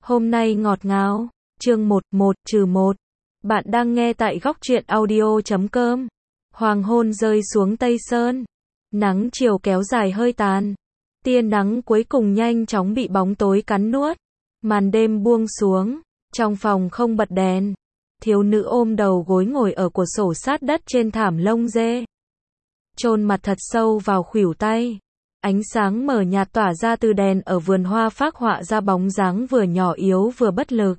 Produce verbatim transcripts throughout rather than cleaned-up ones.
Hôm nay ngọt ngào, chương một, một trừ một. Bạn đang nghe tại góc truyện audio chấm com. Hoàng hôn rơi xuống Tây Sơn. Nắng chiều kéo dài hơi tàn. Tia nắng cuối cùng nhanh chóng bị bóng tối cắn nuốt. Màn đêm buông xuống. Trong phòng không bật đèn. Thiếu nữ ôm đầu gối ngồi ở cửa sổ sát đất trên thảm lông dê. Chôn mặt thật sâu vào khuỷu tay. Ánh sáng mờ nhạt tỏa ra từ đèn ở vườn hoa phác họa ra bóng dáng vừa nhỏ yếu vừa bất lực.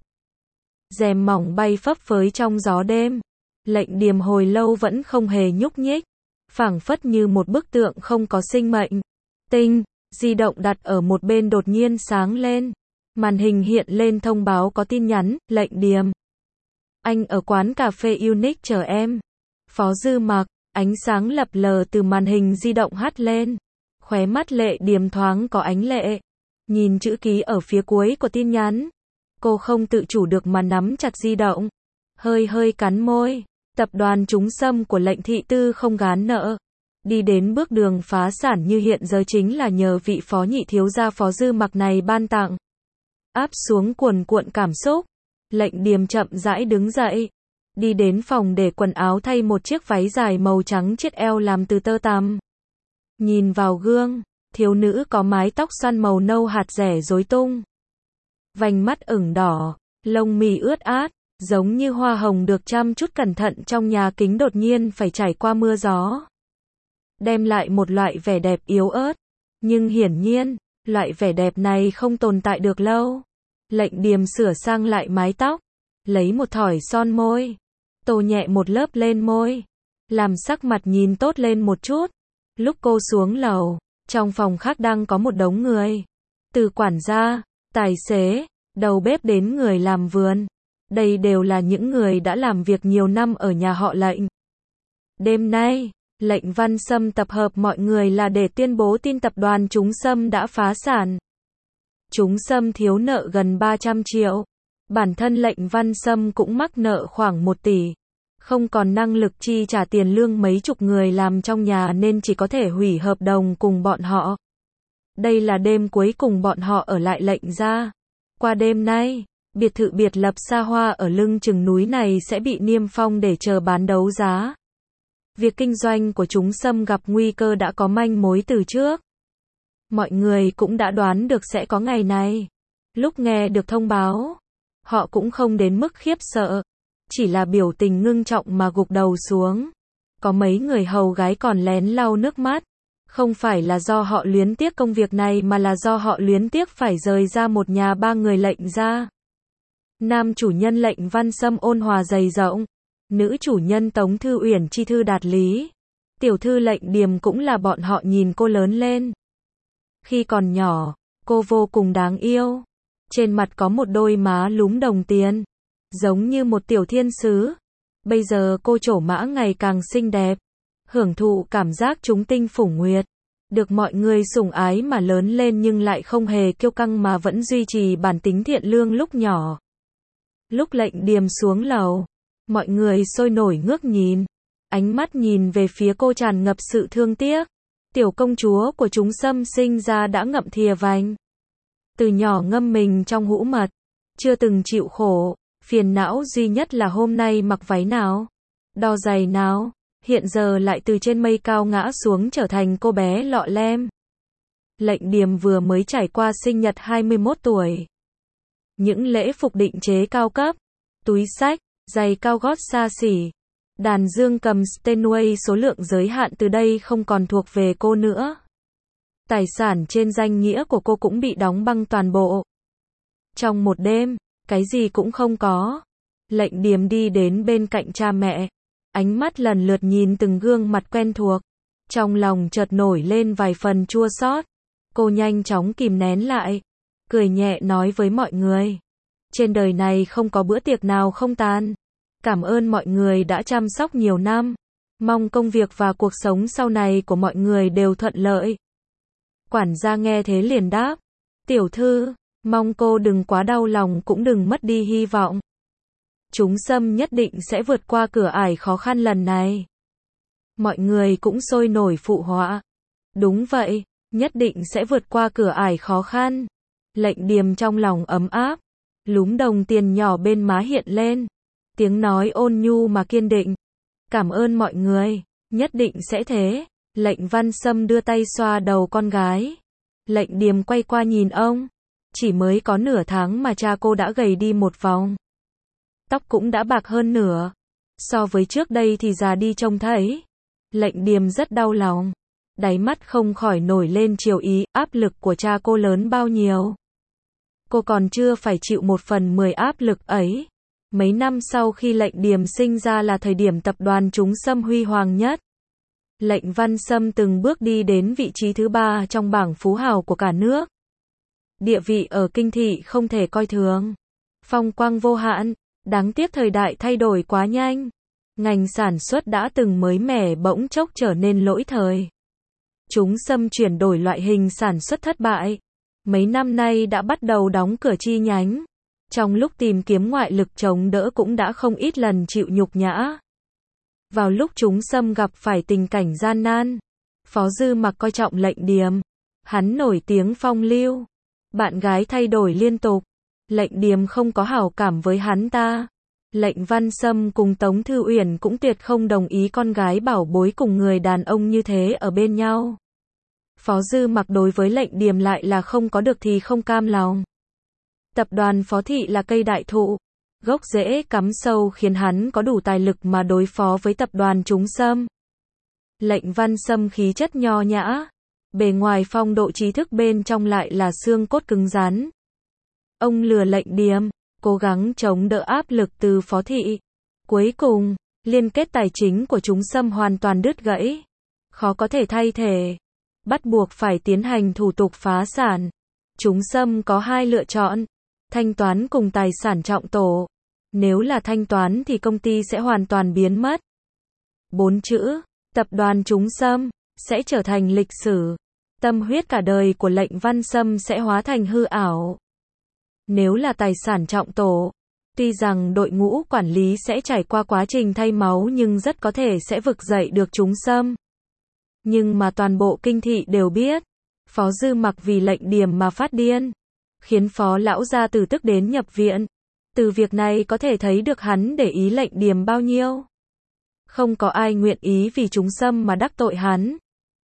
Rèm mỏng bay phấp phới trong gió đêm. Lệnh Điềm hồi lâu vẫn không hề nhúc nhích, phảng phất như một bức tượng không có sinh mệnh. Tinh, di động đặt ở một bên đột nhiên sáng lên. Màn hình hiện lên thông báo có tin nhắn, Lệnh Điềm. Anh ở quán cà phê Unique chờ em. Phó Dư Mặc, ánh sáng lập lờ từ màn hình di động hắt lên. Khóe mắt Lệ Điềm thoáng có ánh lệ. Nhìn chữ ký ở phía cuối của tin nhắn. Cô không tự chủ được mà nắm chặt di động. Hơi hơi cắn môi. Tập đoàn Trúng Sâm của Lệnh Thị Tư không gán nợ. Đi đến bước đường phá sản như hiện giờ chính là nhờ vị phó nhị thiếu gia Phó Dư Mặc này ban tặng. Áp xuống cuồn cuộn cảm xúc. Lệnh Điềm chậm rãi đứng dậy. Đi đến phòng để quần áo thay một chiếc váy dài màu trắng chiết eo làm từ tơ tằm. Nhìn vào gương, thiếu nữ có mái tóc xoăn màu nâu hạt rẻ rối tung. Vành mắt ửng đỏ, lông mi ướt át, giống như hoa hồng được chăm chút cẩn thận trong nhà kính đột nhiên phải trải qua mưa gió. Đem lại một loại vẻ đẹp yếu ớt. Nhưng hiển nhiên, loại vẻ đẹp này không tồn tại được lâu. Lệnh Điềm sửa sang lại mái tóc, lấy một thỏi son môi, tô nhẹ một lớp lên môi, làm sắc mặt nhìn tốt lên một chút. Lúc cô xuống lầu, trong phòng khác đang có một đống người. Từ quản gia, tài xế, đầu bếp đến người làm vườn. Đây đều là những người đã làm việc nhiều năm ở nhà họ Lệnh. Đêm nay, Lệnh Văn Sâm tập hợp mọi người là để tuyên bố tin tập đoàn Trúng Sâm đã phá sản. Trúng Sâm thiếu nợ gần ba trăm triệu. Bản thân Lệnh Văn Sâm cũng mắc nợ khoảng một tỷ. Không còn năng lực chi trả tiền lương mấy chục người làm trong nhà nên chỉ có thể hủy hợp đồng cùng bọn họ. Đây là đêm cuối cùng bọn họ ở lại Lệnh gia. Qua đêm nay, biệt thự biệt lập xa hoa ở lưng chừng núi này sẽ bị niêm phong để chờ bán đấu giá. Việc kinh doanh của Trúng Sâm gặp nguy cơ đã có manh mối từ trước. Mọi người cũng đã đoán được sẽ có ngày này. Lúc nghe được thông báo, họ cũng không đến mức khiếp sợ. Chỉ là biểu tình ngưng trọng mà gục đầu xuống. Có mấy người hầu gái còn lén lau nước mắt. Không phải là do họ luyến tiếc công việc này mà là do họ luyến tiếc phải rời ra một nhà ba người Lệnh gia. Nam chủ nhân Lệnh Văn Sâm ôn hòa dày rộng. Nữ chủ nhân Tống Thư Uyển chi thư đạt lý. Tiểu thư Lệnh Điềm cũng là bọn họ nhìn cô lớn lên. Khi còn nhỏ, cô vô cùng đáng yêu. Trên mặt có một đôi má lúm đồng tiền. Giống như một tiểu thiên sứ. Bây giờ cô trổ mã ngày càng xinh đẹp. Hưởng thụ cảm giác trúng tinh phủ nguyệt. Được mọi người sủng ái mà lớn lên nhưng lại không hề kiêu căng mà vẫn duy trì bản tính thiện lương lúc nhỏ. Lúc Lệnh Điềm xuống lầu, mọi người sôi nổi ngước nhìn. Ánh mắt nhìn về phía cô tràn ngập sự thương tiếc. Tiểu công chúa của Trúng Sâm sinh ra đã ngậm thìa vành. Từ nhỏ ngâm mình trong hũ mật. Chưa từng chịu khổ. Phiền não duy nhất là hôm nay mặc váy nào, đo giày nào, hiện giờ lại từ trên mây cao ngã xuống trở thành cô bé lọ lem. Lệnh Điềm vừa mới trải qua sinh nhật hai mươi mốt tuổi. Những lễ phục định chế cao cấp, túi xách, giày cao gót xa xỉ, đàn dương cầm Steinway số lượng giới hạn từ đây không còn thuộc về cô nữa. Tài sản trên danh nghĩa của cô cũng bị đóng băng toàn bộ. Trong một đêm, cái gì cũng không có. Lệnh Điềm đi đến bên cạnh cha mẹ. Ánh mắt lần lượt nhìn từng gương mặt quen thuộc. Trong lòng chợt nổi lên vài phần chua xót. Cô nhanh chóng kìm nén lại. Cười nhẹ nói với mọi người. Trên đời này không có bữa tiệc nào không tàn. Cảm ơn mọi người đã chăm sóc nhiều năm. Mong công việc và cuộc sống sau này của mọi người đều thuận lợi. Quản gia nghe thế liền đáp. Tiểu thư, mong cô đừng quá đau lòng cũng đừng mất đi hy vọng. Trúng Sâm nhất định sẽ vượt qua cửa ải khó khăn lần này. Mọi người cũng sôi nổi phụ họa. Đúng vậy, nhất định sẽ vượt qua cửa ải khó khăn. Lệnh Điềm trong lòng ấm áp. Lúm đồng tiền nhỏ bên má hiện lên. Tiếng nói ôn nhu mà kiên định. Cảm ơn mọi người, nhất định sẽ thế. Lệnh Văn Sâm đưa tay xoa đầu con gái. Lệnh Điềm quay qua nhìn ông. Chỉ mới có nửa tháng mà cha cô đã gầy đi một vòng. Tóc cũng đã bạc hơn nửa. So với trước đây thì già đi trông thấy. Lệnh Điềm rất đau lòng. Đáy mắt không khỏi nổi lên chiều ý, áp lực của cha cô lớn bao nhiêu. Cô còn chưa phải chịu một phần mười áp lực ấy. Mấy năm sau khi Lệnh Điềm sinh ra là thời điểm tập đoàn Chúng Sâm huy hoàng nhất. Lệnh Văn Sâm từng bước đi đến vị trí thứ ba trong bảng phú hào của cả nước. Địa vị ở kinh thị không thể coi thường. Phong quang vô hạn, đáng tiếc thời đại thay đổi quá nhanh. Ngành sản xuất đã từng mới mẻ bỗng chốc trở nên lỗi thời. Chúng Sâm chuyển đổi loại hình sản xuất thất bại. Mấy năm nay đã bắt đầu đóng cửa chi nhánh. Trong lúc tìm kiếm ngoại lực chống đỡ cũng đã không ít lần chịu nhục nhã. Vào lúc Chúng Sâm gặp phải tình cảnh gian nan, Phó Dư Mặc coi trọng Lệnh Điềm. Hắn nổi tiếng phong lưu. Bạn gái thay đổi liên tục. Lệnh Điềm không có hảo cảm với hắn ta. Lệnh Văn Sâm cùng Tống Thư Uyển cũng tuyệt không đồng ý con gái bảo bối cùng người đàn ông như thế ở bên nhau. Phó Dư Mặc đối với Lệnh Điềm lại là không có được thì không cam lòng. Tập đoàn Phó Thị là cây đại thụ, gốc rễ cắm sâu khiến hắn có đủ tài lực mà đối phó với tập đoàn Chúng Sâm. Lệnh Văn Sâm khí chất nho nhã, bề ngoài phong độ trí thức bên trong lại là xương cốt cứng rắn. Ông lừa Lệnh Điềm, cố gắng chống đỡ áp lực từ Phó Thị. Cuối cùng, liên kết tài chính của Chúng Sâm hoàn toàn đứt gãy. Khó có thể thay thế. Bắt buộc phải tiến hành thủ tục phá sản. Chúng Sâm có hai lựa chọn. Thanh toán cùng tài sản trọng tổ. Nếu là thanh toán thì công ty sẽ hoàn toàn biến mất. Bốn chữ, tập đoàn Chúng Sâm, sẽ trở thành lịch sử. Tâm huyết cả đời của Lệnh Văn Sâm sẽ hóa thành hư ảo. Nếu là tài sản trọng tổ, tuy rằng đội ngũ quản lý sẽ trải qua quá trình thay máu nhưng rất có thể sẽ vực dậy được Chúng Sâm. Nhưng mà toàn bộ kinh thị đều biết, Phó Dư Mặc vì Lệnh Điềm mà phát điên, khiến Phó lão gia tử tức đến nhập viện. Từ việc này có thể thấy được hắn để ý Lệnh Điềm bao nhiêu. Không có ai nguyện ý vì Chúng Sâm mà đắc tội hắn.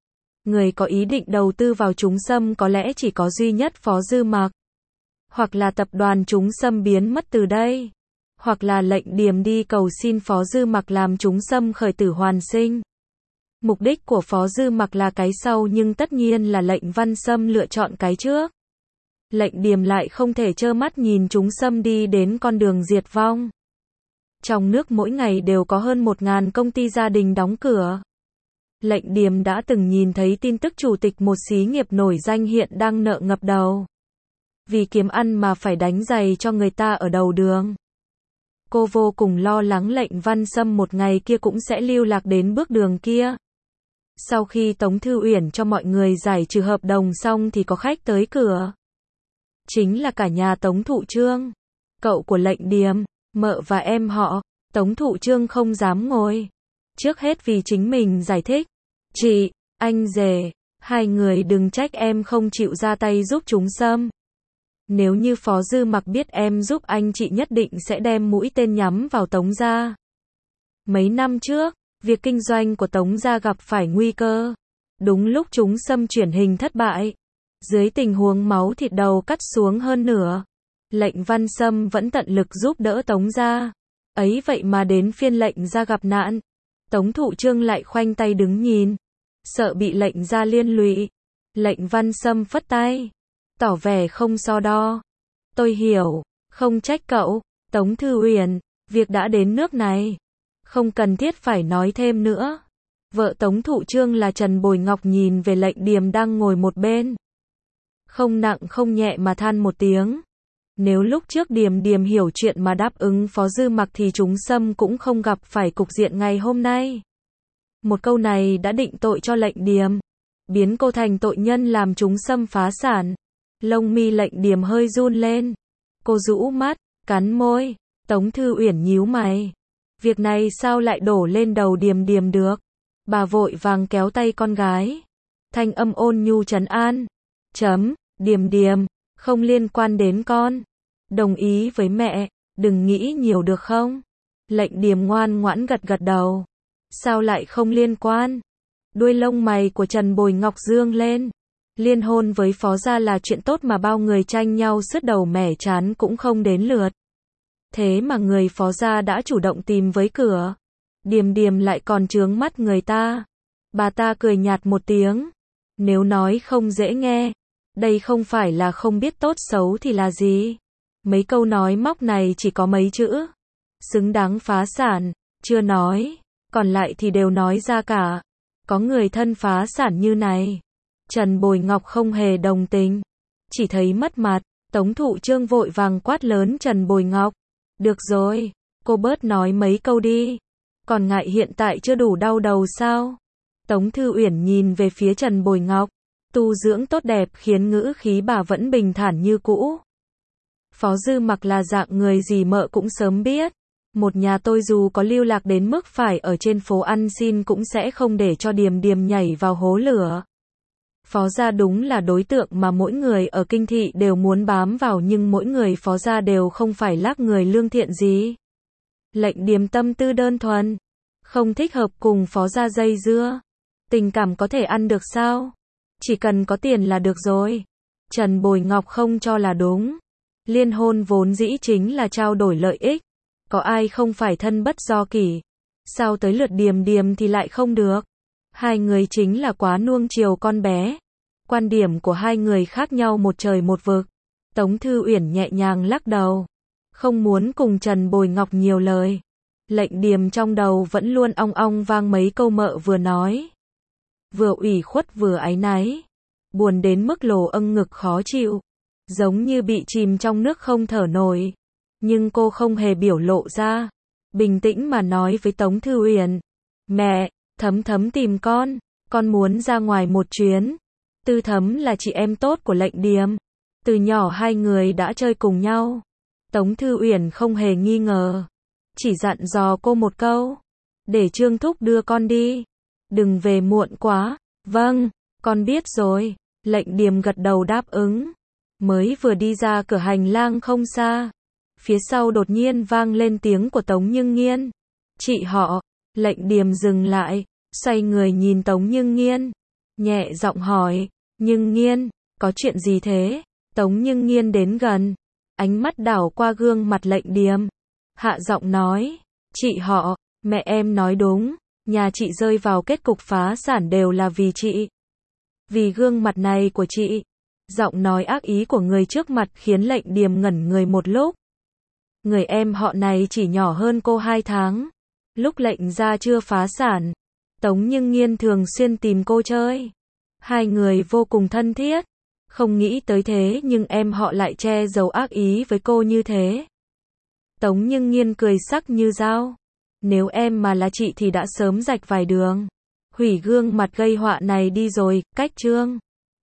Người có ý định đầu tư vào Chúng Sâm có lẽ chỉ có duy nhất Phó Dư Mặc. Hoặc là tập đoàn Chúng Sâm biến mất từ đây. Hoặc là Lệnh Điềm đi cầu xin Phó Dư Mặc làm Chúng Sâm khởi tử hoàn sinh. Mục đích của Phó Dư Mặc là cái sau nhưng tất nhiên là Lệnh Văn Sâm lựa chọn cái trước. Lệnh Điềm lại không thể trơ mắt nhìn Chúng Sâm đi đến con đường diệt vong. Trong nước mỗi ngày đều có hơn một ngàn công ty gia đình đóng cửa. Lệnh Điềm đã từng nhìn thấy tin tức chủ tịch một xí nghiệp nổi danh hiện đang nợ ngập đầu. Vì kiếm ăn mà phải đánh giày cho người ta ở đầu đường. Cô vô cùng lo lắng Lệnh Văn Sâm một ngày kia cũng sẽ lưu lạc đến bước đường kia. Sau khi Tống Thư Uyển cho mọi người giải trừ hợp đồng xong thì có khách tới cửa. Chính là cả nhà Tống Thụ Trương, cậu của Lệnh Điềm, mợ và em họ. Tống Thụ Trương không dám ngồi. Trước hết vì chính mình giải thích. Chị, anh rể, hai người đừng trách em không chịu ra tay giúp Chúng Sâm. Nếu như Phó Dư Mặc biết em giúp anh chị nhất định sẽ đem mũi tên nhắm vào Tống gia. Mấy năm trước, việc kinh doanh của Tống gia gặp phải nguy cơ. Đúng lúc Chúng Sâm chuyển hình thất bại. Dưới tình huống máu thịt đầu cắt xuống hơn nửa. Lệnh Văn Sâm vẫn tận lực giúp đỡ Tống gia. Ấy vậy mà đến phiên Lệnh gia gặp nạn. Tống Thụ Trương lại khoanh tay đứng nhìn. Sợ bị Lệnh gia liên lụy. Lệnh Văn Sâm phất tay. Tỏ vẻ không so đo. Tôi hiểu, không trách cậu. Tống Thư Uyển, việc đã đến nước này. Không cần thiết phải nói thêm nữa. Vợ Tống Thụ Trương là Trần Bồi Ngọc nhìn về Lệnh Điềm đang ngồi một bên. Không nặng không nhẹ mà than một tiếng. Nếu lúc trước Điềm Điềm hiểu chuyện mà đáp ứng Phó Dư Mặc thì Chúng Sâm cũng không gặp phải cục diện ngày hôm nay. Một câu này đã định tội cho Lệnh Điềm. Biến cô thành tội nhân làm Chúng Sâm phá sản. Lông mi Lệnh Điềm hơi run lên. Cô rũ mắt, cắn môi. Tống Thư Uyển nhíu mày. Việc này sao lại đổ lên đầu Điềm Điềm được? Bà vội vàng kéo tay con gái. Thanh âm ôn nhu trấn an. Chấm, Điềm Điềm, không liên quan đến con. Đồng ý với mẹ, đừng nghĩ nhiều được không? Lệnh Điềm ngoan ngoãn gật gật đầu. Sao lại không liên quan? Đuôi lông mày của Trần Bồi Ngọc dương lên. Liên hôn với Phó gia là chuyện tốt mà bao người tranh nhau sứt đầu mẻ trán cũng không đến lượt. Thế mà người Phó gia đã chủ động tìm với cửa. Điềm Điềm lại còn chướng mắt người ta. Bà ta cười nhạt một tiếng. Nếu nói không dễ nghe, đây không phải là không biết tốt xấu thì là gì. Mấy câu nói móc này chỉ có mấy chữ. Xứng đáng phá sản, chưa nói, còn lại thì đều nói ra cả. Có người thân phá sản như này. Trần Bồi Ngọc không hề đồng tình, chỉ thấy mất mặt. Tống Thụ Trương vội vàng quát lớn Trần Bồi Ngọc. Được rồi, cô bớt nói mấy câu đi. Còn ngại hiện tại chưa đủ đau đầu sao? Tống Thư Uyển nhìn về phía Trần Bồi Ngọc. Tu dưỡng tốt đẹp khiến ngữ khí bà vẫn bình thản như cũ. Phó Dư Mặc là dạng người gì mợ cũng sớm biết. Một nhà tôi dù có lưu lạc đến mức phải ở trên phố ăn xin cũng sẽ không để cho Điềm Điềm nhảy vào hố lửa. Phó gia đúng là đối tượng mà mỗi người ở kinh thị đều muốn bám vào, nhưng mỗi người Phó gia đều không phải lác người lương thiện gì. Lệnh Điềm tâm tư đơn thuần, không thích hợp cùng Phó gia dây dưa. Tình cảm có thể ăn được sao? Chỉ cần có tiền là được rồi. Trần Bồi Ngọc không cho là đúng. Liên hôn vốn dĩ chính là trao đổi lợi ích. Có ai không phải thân bất do kỷ? Sao tới lượt Điềm Điềm thì lại không được? Hai người chính là quá nuông chiều con bé. Quan điểm của hai người khác nhau một trời một vực. Tống Thư Uyển nhẹ nhàng lắc đầu. Không muốn cùng Trần Bồi Ngọc nhiều lời. Lệnh Điềm trong đầu vẫn luôn ong ong vang mấy câu mợ vừa nói. Vừa ủy khuất vừa áy náy. Buồn đến mức lồ âng ngực khó chịu. Giống như bị chìm trong nước không thở nổi. Nhưng cô không hề biểu lộ ra. Bình tĩnh mà nói với Tống Thư Uyển. Mẹ, Thấm Thấm tìm con. Con muốn ra ngoài một chuyến. Tư Thấm là chị em tốt của Lệnh Điềm. Từ nhỏ hai người đã chơi cùng nhau. Tống Thư Uyển không hề nghi ngờ. Chỉ dặn dò cô một câu. Để Trương Thúc đưa con đi. Đừng về muộn quá. Vâng, con biết rồi. Lệnh Điềm gật đầu đáp ứng. Mới vừa đi ra cửa hành lang không xa. Phía sau đột nhiên vang lên tiếng của Tống Nhưng Nghiên. Chị họ. Lệnh Điềm dừng lại, xoay người nhìn Tống Nhưng Nghiên. Nhẹ giọng hỏi. Nhưng Nghiên, có chuyện gì thế? Tống Nhưng Nghiên đến gần. Ánh mắt đảo qua gương mặt Lệnh Điềm. Hạ giọng nói. Chị họ, mẹ em nói đúng. Nhà chị rơi vào kết cục phá sản đều là vì chị. Vì gương mặt này của chị. Giọng nói ác ý của người trước mặt khiến Lệnh Điềm ngẩn người một lúc. Người em họ này chỉ nhỏ hơn cô hai tháng. Lúc Lệnh gia chưa phá sản, Tống Nhưng Nghiên thường xuyên tìm cô chơi. Hai người vô cùng thân thiết. Không nghĩ tới thế nhưng em họ lại che giấu ác ý với cô như thế. Tống Nhưng Nghiên cười sắc như dao. Nếu em mà là chị thì đã sớm rạch vài đường. Hủy gương mặt gây họa này đi rồi, cách Trương.